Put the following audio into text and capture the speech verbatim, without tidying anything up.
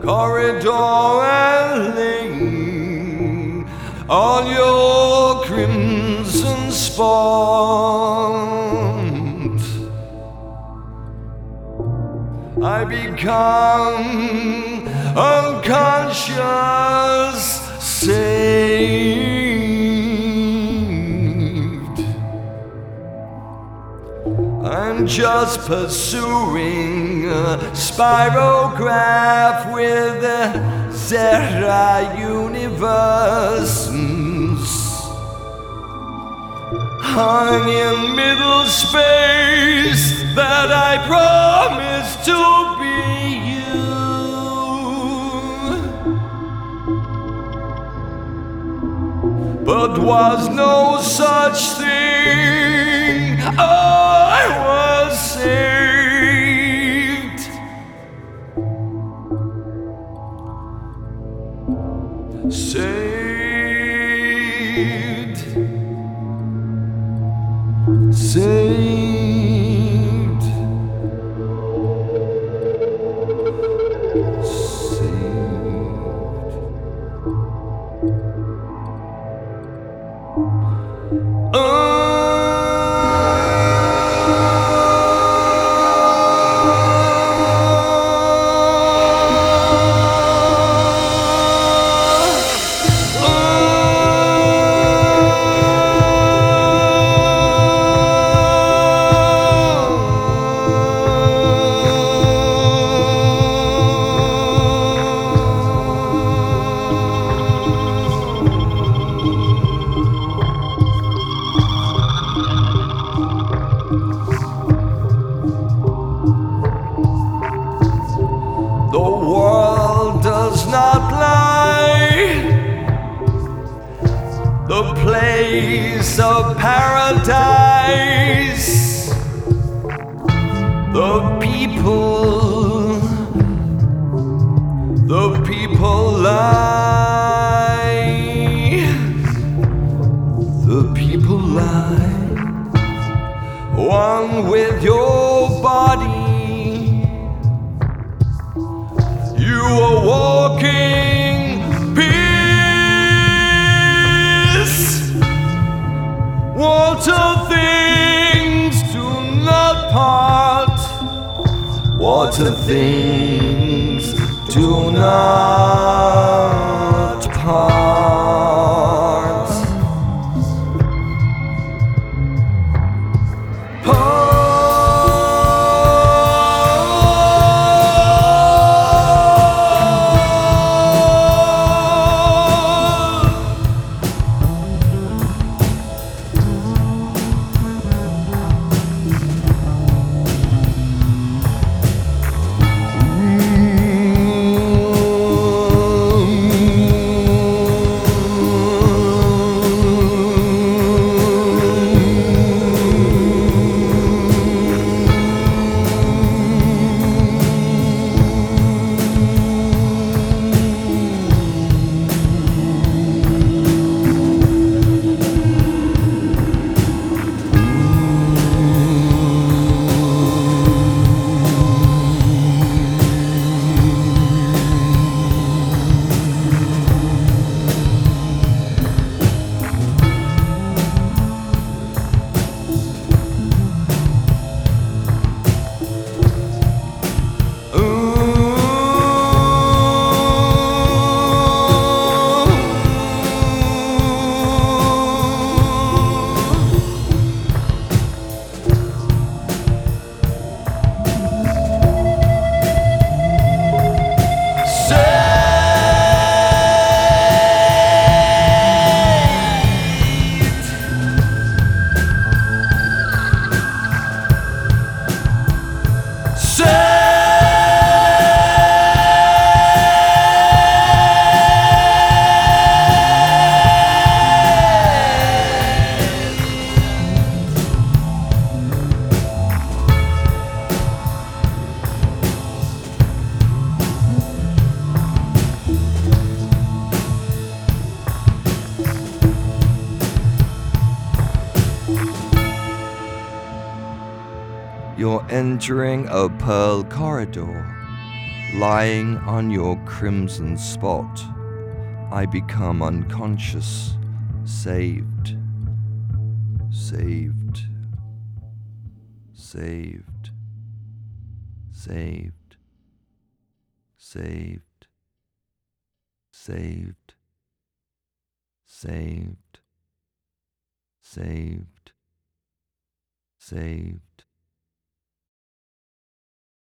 corridor and lay all your crimson spawns. I become unconscious, saved. I'm just pursuing a spirograph with a Zera universe, hung in middle space that I promised to be you, but was no such thing. I was saved, saved, saved, saved. Oh. The world does not lie, the place of paradise, the people, the people lie, the people lie, one with your body. You are walking peace. Water things do not part. Water things do not part. You're entering a pearl corridor. Lying on your crimson spot, I become unconscious, saved, saved, saved, saved, saved, saved, saved, saved, saved.